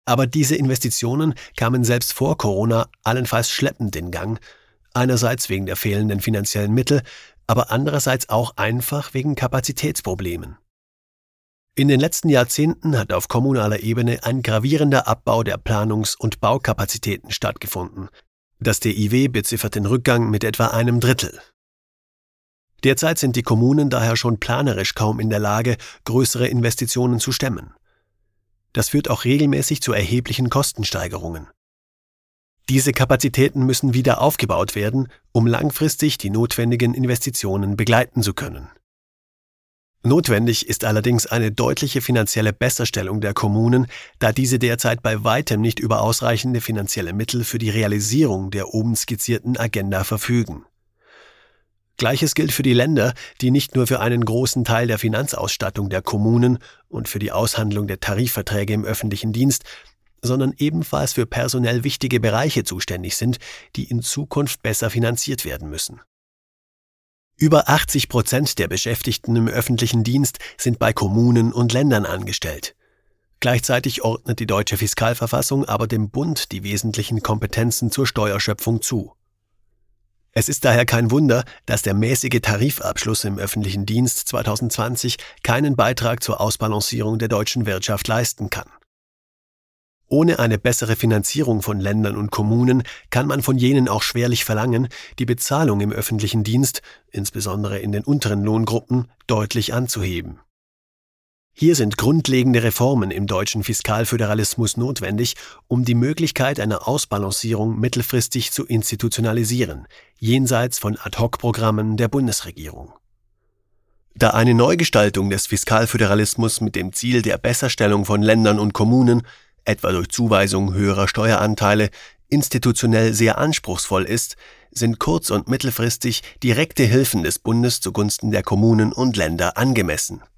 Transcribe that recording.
Aber diese Investitionen kamen selbst vor Corona allenfalls schleppend in Gang, einerseits wegen der fehlenden finanziellen Mittel, aber andererseits auch einfach wegen Kapazitätsproblemen. In den letzten Jahrzehnten hat auf kommunaler Ebene ein gravierender Abbau der Planungs- und Baukapazitäten stattgefunden. Das DIW beziffert den Rückgang mit etwa 1/3. Derzeit sind die Kommunen daher schon planerisch kaum in der Lage, größere Investitionen zu stemmen. Das führt auch regelmäßig zu erheblichen Kostensteigerungen. Diese Kapazitäten müssen wieder aufgebaut werden, um langfristig die notwendigen Investitionen begleiten zu können. Notwendig ist allerdings eine deutliche finanzielle Besserstellung der Kommunen, da diese derzeit bei weitem nicht über ausreichende finanzielle Mittel für die Realisierung der oben skizzierten Agenda verfügen. Gleiches gilt für die Länder, die nicht nur für einen großen Teil der Finanzausstattung der Kommunen und für die Aushandlung der Tarifverträge im öffentlichen Dienst, sondern ebenfalls für personell wichtige Bereiche zuständig sind, die in Zukunft besser finanziert werden müssen. Über 80% der Beschäftigten im öffentlichen Dienst sind bei Kommunen und Ländern angestellt. Gleichzeitig ordnet die deutsche Fiskalverfassung aber dem Bund die wesentlichen Kompetenzen zur Steuerschöpfung zu. Es ist daher kein Wunder, dass der mäßige Tarifabschluss im öffentlichen Dienst 2020 keinen Beitrag zur Ausbalancierung der deutschen Wirtschaft leisten kann. Ohne eine bessere Finanzierung von Ländern und Kommunen kann man von jenen auch schwerlich verlangen, die Bezahlung im öffentlichen Dienst, insbesondere in den unteren Lohngruppen, deutlich anzuheben. Hier sind grundlegende Reformen im deutschen Fiskalföderalismus notwendig, um die Möglichkeit einer Ausbalancierung mittelfristig zu institutionalisieren, jenseits von Ad-hoc-Programmen der Bundesregierung. Da eine Neugestaltung des Fiskalföderalismus mit dem Ziel der Besserstellung von Ländern und Kommunen, etwa durch Zuweisung höherer Steueranteile, institutionell sehr anspruchsvoll ist, sind kurz- und mittelfristig direkte Hilfen des Bundes zugunsten der Kommunen und Länder angemessen.